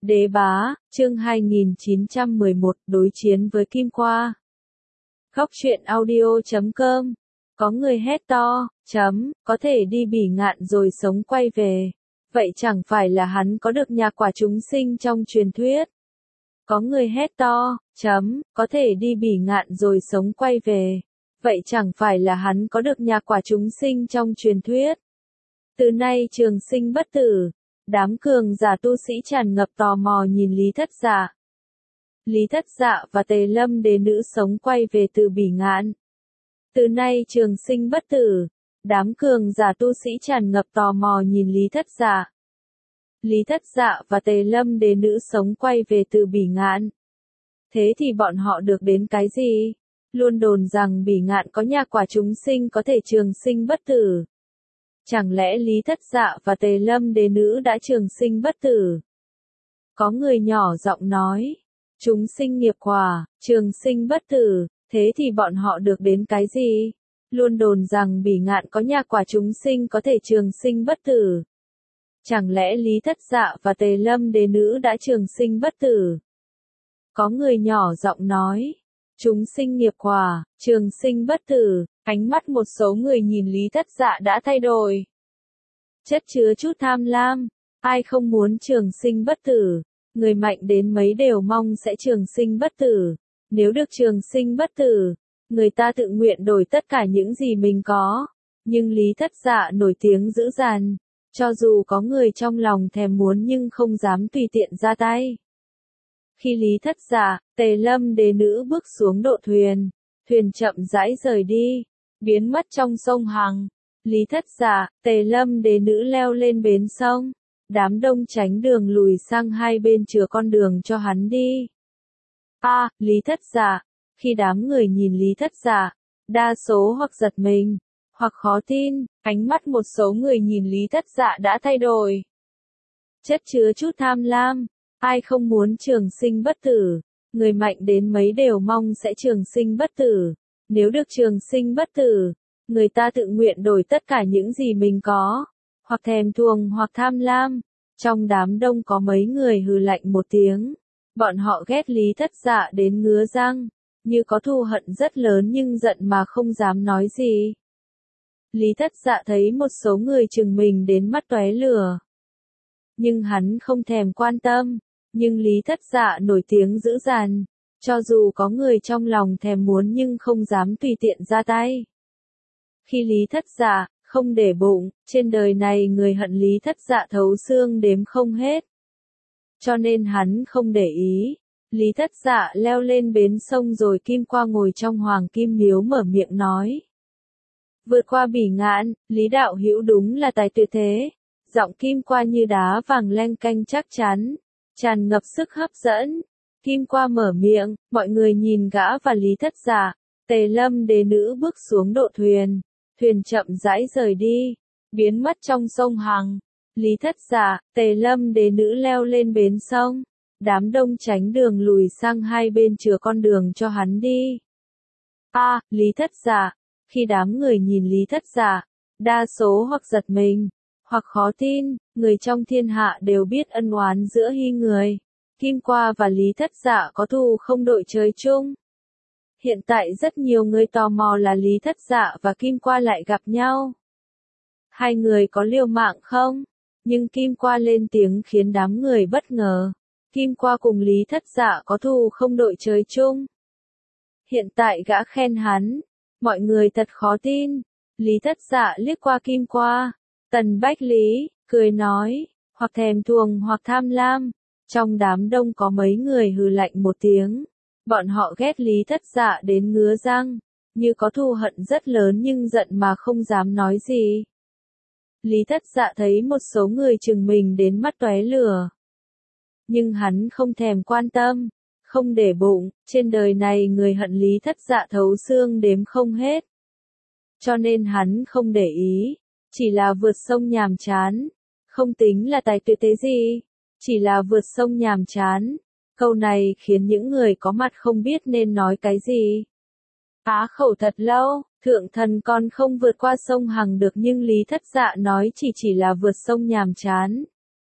Đế bá, chương 2911, đối chiến với Kim Qua. Góc truyện audio.com. Có người hét to, có thể đi Bỉ Ngạn rồi sống quay về. Vậy chẳng phải là hắn có được nhà quả chúng sinh trong truyền thuyết. Có người hét to, có thể đi Bỉ Ngạn rồi sống quay về. Vậy chẳng phải là hắn có được nhà quả chúng sinh trong truyền thuyết. Từ nay trường sinh bất tử. Đám cường giả tu sĩ tràn ngập tò mò nhìn Lý Thất Dạ. Lý Thất Dạ và Tề Lâm đế nữ sống quay về từ Bỉ Ngạn. Từ nay trường sinh bất tử. Đám cường giả tu sĩ tràn ngập tò mò nhìn Lý Thất Dạ. Lý Thất Dạ và Tề Lâm đế nữ sống quay về từ Bỉ Ngạn. Thế thì bọn họ được đến cái gì? Luôn đồn rằng Bỉ Ngạn có nhà quả chúng sinh có thể trường sinh bất tử. Chẳng lẽ Lý Thất Dạ và Tề Lâm đế nữ đã trường sinh bất tử? Có người nhỏ giọng nói, chúng sinh nghiệp quả, trường sinh bất tử, thế thì bọn họ được đến cái gì? Luôn đồn rằng Bỉ Ngạn có nhà quả chúng sinh có thể trường sinh bất tử. Chẳng lẽ Lý Thất Dạ và Tề Lâm đế nữ đã trường sinh bất tử? Có người nhỏ giọng nói, chúng sinh nghiệp quả, trường sinh bất tử. Ánh mắt một số người nhìn Lý Thất Dạ đã thay đổi. Chất chứa chút tham lam, ai không muốn trường sinh bất tử, người mạnh đến mấy đều mong sẽ trường sinh bất tử. Nếu được trường sinh bất tử, người ta tự nguyện đổi tất cả những gì mình có. Nhưng Lý Thất Dạ nổi tiếng dữ dằn, cho dù có người trong lòng thèm muốn nhưng không dám tùy tiện ra tay. Khi Lý Thất Dạ, Tề Lâm đế nữ bước xuống độ thuyền, thuyền chậm rãi rời đi, biến mất trong sông Hằng. Lý Thất Dạ, Tề Lâm đế nữ leo lên bến sông. Đám đông tránh đường lùi sang hai bên chừa con đường cho hắn đi. Lý Thất Dạ. Khi đám người nhìn Lý Thất Dạ, đa số hoặc giật mình, hoặc khó tin, ánh mắt một số người nhìn Lý Thất Dạ đã thay đổi. Chất chứa chút tham lam, ai không muốn trường sinh bất tử, người mạnh đến mấy đều mong sẽ trường sinh bất tử. Nếu được trường sinh bất tử, người ta tự nguyện đổi tất cả những gì mình có, hoặc thèm thuồng hoặc tham lam. Trong đám đông có mấy người hừ lạnh một tiếng. Bọn họ ghét Lý Thất Dạ đến ngứa răng, như có thù hận rất lớn nhưng giận mà không dám nói gì. Lý Thất Dạ thấy một số người chừng mình đến mắt tóe lửa. Nhưng hắn không thèm quan tâm, nhưng Lý Thất Dạ nổi tiếng dữ dằn. Cho dù có người trong lòng thèm muốn nhưng không dám tùy tiện ra tay. Khi Lý Thất Dạ, không để bụng, trên đời này người hận Lý Thất Dạ thấu xương đếm không hết. Cho nên hắn không để ý. Lý Thất Dạ leo lên bến sông rồi Kim Qua ngồi trong Hoàng Kim Miếu mở miệng nói. Vượt qua Bỉ Ngạn, Lý đạo hữu đúng là tài tuyệt thế. Giọng Kim Qua như đá vàng leng keng chắc chắn, tràn ngập sức hấp dẫn. Kim Qua mở miệng, mọi người nhìn gã và Lý Thất Dạ. Tề Lâm đế nữ bước xuống độ thuyền, thuyền chậm rãi rời đi, biến mất trong sông Hằng. Lý Thất Dạ, Tề Lâm đế nữ leo lên bến sông. Đám đông tránh đường lùi sang hai bên chừa con đường cho hắn đi. Lý Thất Dạ. Khi đám người nhìn Lý Thất Dạ, đa số hoặc giật mình, hoặc khó tin, người trong thiên hạ đều biết ân oán giữa hai người. Kim Qua và Lý Thất Dạ có thù không đội trời chung. Hiện tại rất nhiều người tò mò là Lý Thất Dạ và Kim Qua lại gặp nhau. Hai người có liều mạng không? Nhưng Kim Qua lên tiếng khiến đám người bất ngờ. Kim Qua cùng Lý Thất Dạ có thù không đội trời chung. Hiện tại gã khen hắn. Mọi người thật khó tin. Lý Thất Dạ liếc qua Kim Qua. Tần Bách Lý, cười nói, hoặc thèm thuồng hoặc tham lam. Trong đám đông có mấy người hừ lạnh một tiếng. Bọn họ ghét Lý Thất Dạ đến ngứa răng, như có thù hận rất lớn nhưng giận mà không dám nói gì. Lý Thất Dạ thấy một số người chừng mình đến mắt tóe lửa. Nhưng hắn không thèm quan tâm, không để bụng, trên đời này người hận Lý Thất Dạ thấu xương đếm không hết. Cho nên hắn không để ý, chỉ là vượt sông nhàm chán, không tính là tài tuyệt thế gì, chỉ là vượt sông nhàm chán. Câu này khiến những người có mặt không biết nên nói cái gì. Á khẩu thật lâu, thượng thần còn không vượt qua sông Hằng được nhưng Lý Thất Dạ nói chỉ là vượt sông nhàm chán.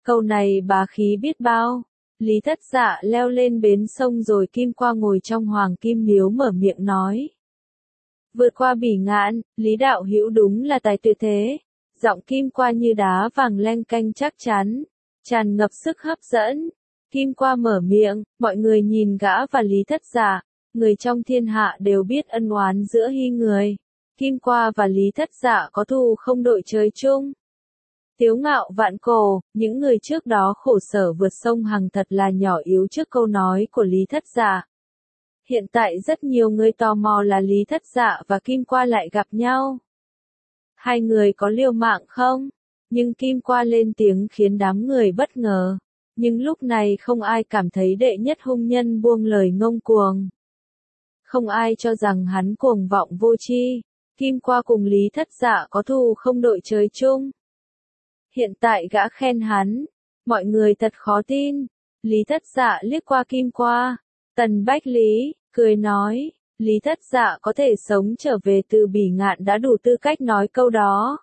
Câu này bá khí biết bao. Lý Thất Dạ leo lên bến sông rồi Kim Qua ngồi trong Hoàng Kim Miếu mở miệng nói. Vượt qua bỉ ngạn, Lý đạo hữu đúng là tài tuyệt thế. Giọng Kim Qua như đá vàng leng keng chắc chắn, tràn ngập sức hấp dẫn. Kim Qua mở miệng, mọi người nhìn gã và Lý Thất Dạ, người trong thiên hạ đều biết ân oán giữa hai người. Kim Qua và Lý Thất Dạ có thù không đội trời chung. Tiếu ngạo vạn cổ, những người trước đó khổ sở vượt sông Hằng thật là nhỏ yếu trước câu nói của Lý Thất Dạ. Hiện tại rất nhiều người tò mò là Lý Thất Dạ và Kim Qua lại gặp nhau. Hai người có liều mạng không? Nhưng Kim Qua lên tiếng khiến đám người bất ngờ. Nhưng lúc này không ai cảm thấy đệ nhất hung nhân buông lời ngông cuồng. Không ai cho rằng hắn cuồng vọng vô tri. Kim Qua cùng Lý Thất Dạ có thù không đội trời chung. Hiện tại gã khen hắn. Mọi người thật khó tin. Lý Thất Dạ liếc qua Kim Qua. Tần Bách Lý, cười nói. Lý Thất Dạ có thể sống trở về từ bỉ ngạn đã đủ tư cách nói câu đó.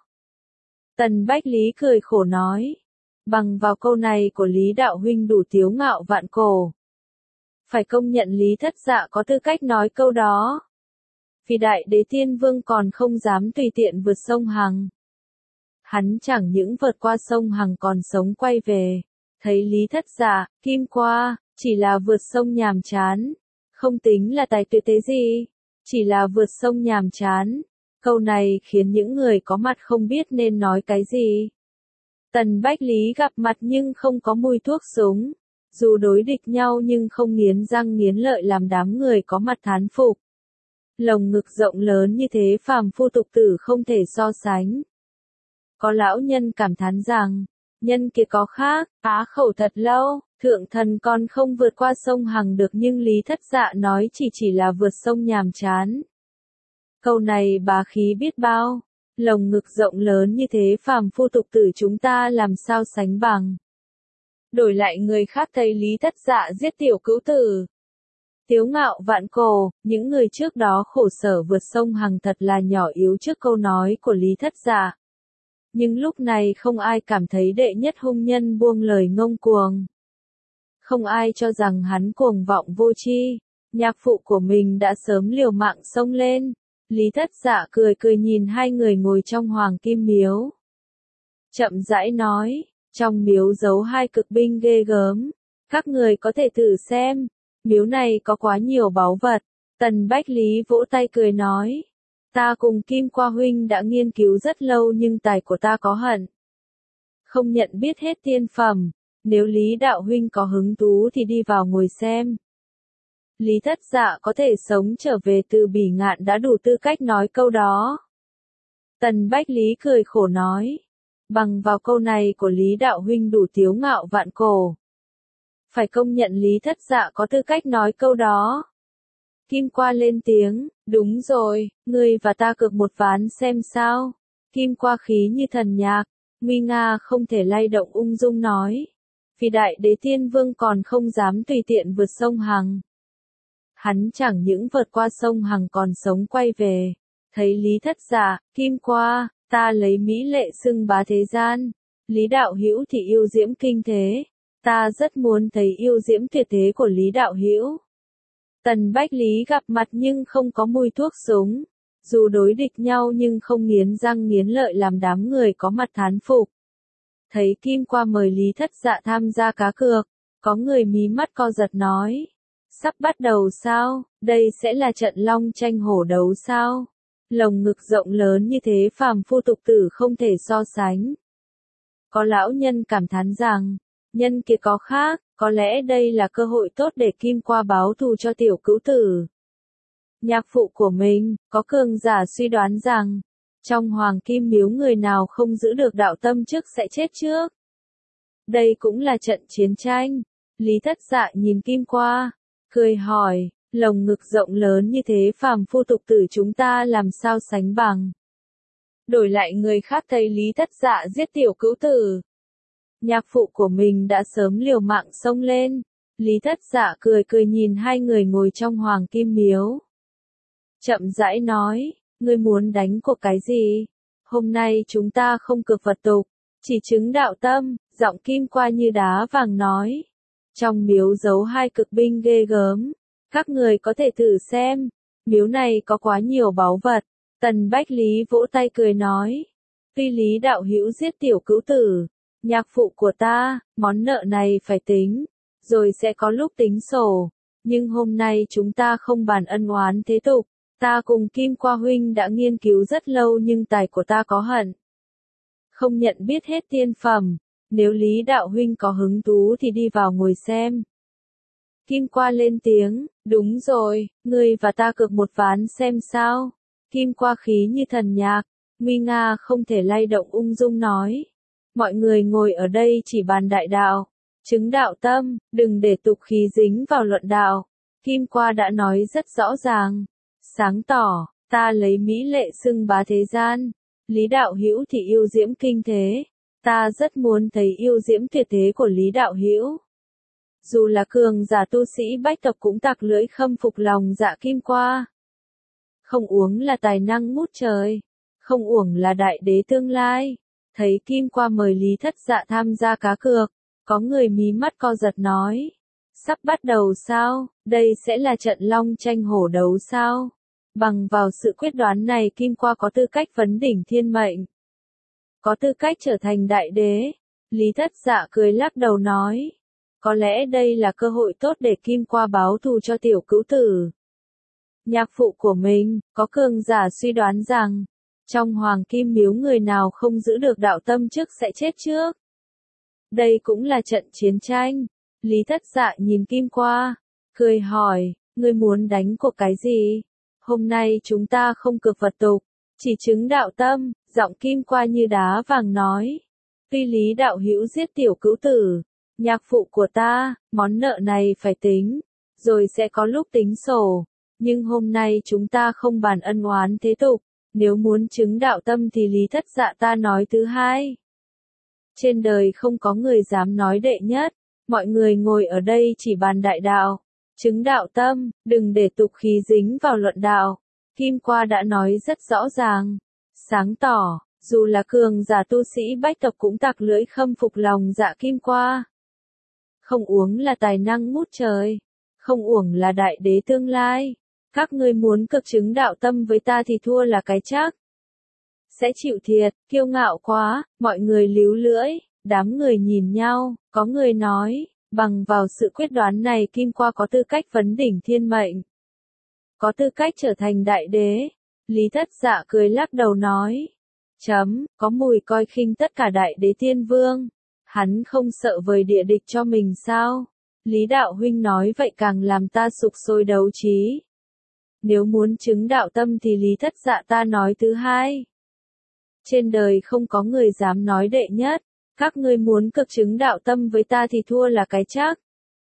Tần Bách Lý cười khổ nói. Bằng vào câu này của Lý đạo huynh đủ tiếu ngạo vạn cổ. Phải công nhận Lý Thất Dạ có tư cách nói câu đó. Vì Đại Đế Tiên Vương còn không dám tùy tiện vượt sông Hằng. Hắn chẳng những vượt qua sông Hằng còn sống quay về. Thấy Lý Thất Dạ, Kim Qua, chỉ là vượt sông nhàm chán. Không tính là tài tuyệt thế gì. Chỉ là vượt sông nhàm chán. Câu này khiến những người có mặt không biết nên nói cái gì. Tần Bách Lý gặp mặt nhưng không có mùi thuốc súng. Dù đối địch nhau nhưng không nghiến răng nghiến lợi làm đám người có mặt thán phục. Lồng ngực rộng lớn như thế phàm phu tục tử không thể so sánh. Có lão nhân cảm thán rằng, nhân kia có khác, á khẩu thật lâu, thượng thần còn không vượt qua sông Hằng được nhưng Lý Thất Dạ nói chỉ là vượt sông nhàm chán. Câu này bá khí biết bao, lồng ngực rộng lớn như thế phàm phu tục tử chúng ta làm sao sánh bằng. Đổi lại người khác thấy Lý Thất Dạ giết tiểu cữu tử. Tiếu ngạo vạn cổ, những người trước đó khổ sở vượt sông Hằng thật là nhỏ yếu trước câu nói của Lý Thất Dạ. Nhưng lúc này không ai cảm thấy đệ nhất hung nhân buông lời ngông cuồng. Không ai cho rằng hắn cuồng vọng vô tri. Nhạc phụ của mình đã sớm liều mạng xông lên. Lý Thất Dạ cười cười nhìn hai người ngồi trong Hoàng Kim Miếu. Chậm rãi nói, trong miếu giấu hai cực binh ghê gớm. Các người có thể thử xem, miếu này có quá nhiều báu vật. Tần Bách Lý vỗ tay cười nói. Ta cùng Kim Qua huynh đã nghiên cứu rất lâu nhưng tài của ta có hạn. Không nhận biết hết tiên phẩm, nếu Lý đạo huynh có hứng thú thì đi vào ngồi xem. Lý Thất Dạ có thể sống trở về từ bỉ ngạn đã đủ tư cách nói câu đó. Tần Bách Lý cười khổ nói. Bằng vào câu này của Lý đạo huynh đủ tiếu ngạo vạn cổ. Phải công nhận Lý Thất Dạ có tư cách nói câu đó. Kim Qua lên tiếng, đúng rồi, ngươi và ta cược một ván xem sao. Kim Qua khí như thần nhạc, nguy nga không thể lay động ung dung nói. Vì Đại Đế Tiên Vương còn không dám tùy tiện vượt sông Hằng. Hắn chẳng những vượt qua sông Hằng còn sống quay về. Thấy Lý Thất Dạ, Kim Qua, ta lấy mỹ lệ xưng bá thế gian. Lý đạo hữu thì yêu diễm kinh thế. Ta rất muốn thấy yêu diễm tuyệt thế của Lý đạo hữu. Tần Bách Lý gặp mặt nhưng không có mùi thuốc súng. Dù đối địch nhau nhưng không nghiến răng nghiến lợi làm đám người có mặt thán phục. Thấy Kim Qua mời Lý Thất Dạ tham gia cá cược, có người mí mắt co giật nói. Sắp bắt đầu sao, đây sẽ là trận long tranh hổ đấu sao? Lồng ngực rộng lớn như thế phàm phu tục tử không thể so sánh. Có lão nhân cảm thán rằng, nhân kia có khác, có lẽ đây là cơ hội tốt để Kim Qua báo thù cho tiểu cữu tử. Nhạc phụ của mình, có cường giả suy đoán rằng, trong Hoàng Kim Miếu người nào không giữ được đạo tâm trước sẽ chết trước. Đây cũng là trận chiến tranh. Lý Thất Dạ nhìn Kim Qua, cười hỏi, lồng ngực rộng lớn như thế phàm phu tục tử chúng ta làm sao sánh bằng. Đổi lại người khác thấy Lý Thất Dạ giết tiểu cữu tử. Nhạc phụ của mình đã sớm liều mạng xông lên. Lý Thất Dạ cười cười nhìn hai người ngồi trong Hoàng Kim Miếu. Chậm rãi nói, ngươi muốn đánh cuộc cái gì? Hôm nay chúng ta không cược vật tục, Chỉ chứng đạo tâm, giọng Kim qua như đá vàng nói. Trong miếu giấu hai cực binh ghê gớm. Các người có thể thử xem. Miếu này có quá nhiều báu vật. Tần Bách Lý vỗ tay cười nói. Tuy Lý đạo hữu giết tiểu cữu tử, nhạc phụ của ta, món nợ này phải tính. Rồi sẽ có lúc tính sổ. Nhưng hôm nay chúng ta không bàn ân oán thế tục. Ta cùng Kim qua huynh đã nghiên cứu rất lâu nhưng tài của ta có hận. Không nhận biết hết tiên phẩm. Nếu Lý đạo huynh có hứng thú thì đi vào ngồi xem. Kim qua lên tiếng, đúng rồi, ngươi và ta cược một ván xem sao. Kim qua khí như thần nhạc, nguy nga không thể lay động ung dung nói. Mọi người ngồi ở đây chỉ bàn đại đạo, chứng đạo tâm, đừng để tục khí dính vào luận đạo. Kim qua đã nói rất rõ ràng, sáng tỏ, ta lấy mỹ lệ xưng bá thế gian. Lý đạo hữu thì yêu diễm kinh thế. Ta rất muốn thấy yêu diễm tuyệt thế của Lý đạo hữu. Dù là cường giả tu sĩ bách tộc cũng tặc lưỡi khâm phục lòng dạ Kim qua. Không uống là tài năng ngút trời. Không uổng là đại đế tương lai. Thấy Kim qua mời Lý Thất Dạ tham gia cá cược. Có người mí mắt co giật nói. Sắp bắt đầu sao? Đây sẽ là trận long tranh hổ đấu sao? Bằng vào sự quyết đoán này Kim qua có tư cách vấn đỉnh thiên mệnh. Có tư cách trở thành đại đế. Lý Thất Dạ cười lắc đầu nói. Có lẽ đây là cơ hội tốt để Kim qua báo thù cho tiểu cữu tử. Nhạc phụ của mình, có cường giả suy đoán rằng, trong Hoàng Kim Miếu người nào không giữ được đạo tâm trước sẽ chết trước. Đây cũng là trận chiến tranh. Lý Thất Dạ nhìn Kim qua, cười hỏi, ngươi muốn đánh cuộc cái gì? Hôm nay chúng ta không cược vật tục, chỉ chứng đạo tâm, giọng Kim qua như đá vàng nói. Tuy Lý đạo hữu giết tiểu cữu tử, nhạc phụ của ta, món nợ này phải tính, rồi sẽ có lúc tính sổ. Nhưng hôm nay chúng ta không bàn ân oán thế tục, nếu muốn chứng đạo tâm thì Lý Thất Dạ ta nói thứ hai. Trên đời không có người dám nói đệ nhất, mọi người ngồi ở đây chỉ bàn đại đạo, chứng đạo tâm, đừng để tục khí dính vào luận đạo. Kim qua đã nói rất rõ ràng, sáng tỏ, dù là cường giả tu sĩ bách tộc cũng tặc lưỡi khâm phục lòng dạ Kim qua. Không uống là tài năng ngút trời, không uổng là đại đế tương lai. Các ngươi muốn cực chứng đạo tâm với ta thì thua là cái chắc. Sẽ chịu thiệt, kiêu ngạo quá, mọi người líu lưỡi, đám người nhìn nhau, có người nói, bằng vào sự quyết đoán này Kim qua có tư cách vấn đỉnh thiên mệnh. Có tư cách trở thành đại đế. Lý Thất Dạ cười lắc đầu nói. Có mùi coi khinh tất cả đại đế tiên vương. Hắn không sợ vời địa địch cho mình sao? Lý đạo huynh nói vậy càng làm ta sục sôi đấu trí. Nếu muốn chứng đạo tâm thì Lý Thất Dạ ta nói thứ hai. Trên đời không có người dám nói đệ nhất. Các ngươi muốn cực chứng đạo tâm với ta thì thua là cái chắc.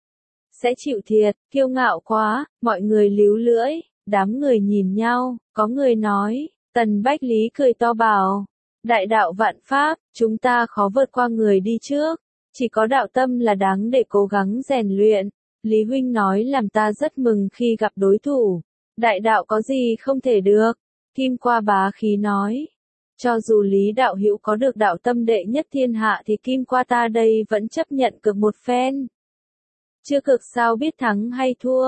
Sẽ chịu thiệt, kiêu ngạo quá, mọi người líu lưỡi, đám người nhìn nhau, có người nói, Tần Bách Lý cười to bảo, đại đạo vạn pháp, chúng ta khó vượt qua người đi trước, chỉ có đạo tâm là đáng để cố gắng rèn luyện. Lý huynh nói làm ta rất mừng khi gặp đối thủ, đại đạo có gì không thể được. Kim qua bá khí nói, cho dù Lý đạo hữu có được đạo tâm đệ nhất thiên hạ thì Kim qua ta đây vẫn chấp nhận cược một phen. Chưa cực sao biết thắng hay thua.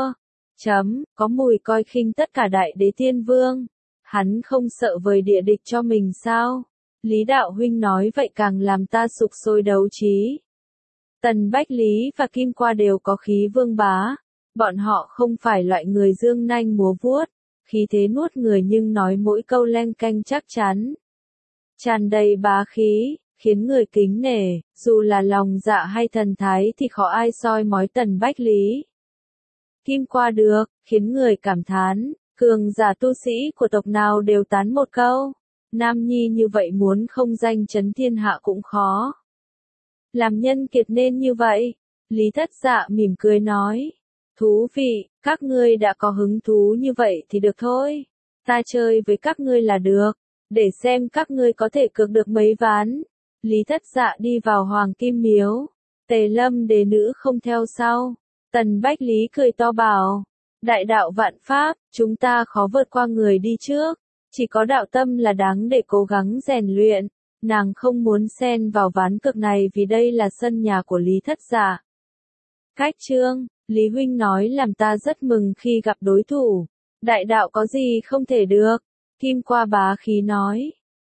Có mùi coi khinh tất cả đại đế tiên vương. Hắn không sợ vời địa địch cho mình sao? Lý đạo huynh nói vậy càng làm ta sục sôi đấu trí. Tần Bách Lý và Kim qua đều có khí vương bá. Bọn họ không phải loại người dương nanh múa vuốt, khí thế nuốt người nhưng nói mỗi câu leng keng chắc chắn. Tràn đầy bá khí, khiến người kính nể, dù là lòng dạ hay thần thái thì khó ai soi mói Tần Bách Lý. Kim qua được, khiến người cảm thán, cường giả tu sĩ của tộc nào đều tán một câu. Nam nhi như vậy muốn không danh chấn thiên hạ cũng khó. Làm nhân kiệt nên như vậy. Lý Thất Dạ mỉm cười nói. Thú vị, các ngươi đã có hứng thú như vậy thì được thôi. Ta chơi với các ngươi là được. Để xem các ngươi có thể cược được mấy ván. Lý Thất Dạ đi vào Hoàng Kim Miếu. Tề Lâm đế nữ không theo sau. Tần Bách Lý cười to bảo. Đại đạo vạn pháp, chúng ta khó vượt qua người đi trước. Chỉ có đạo tâm là đáng để cố gắng rèn luyện. Nàng không muốn xen vào ván cược này vì đây là sân nhà của Lý Thất Dạ. Cách Trương, Lý huynh nói làm ta rất mừng khi gặp đối thủ. Đại đạo có gì không thể được? Kim Qua bá khí nói.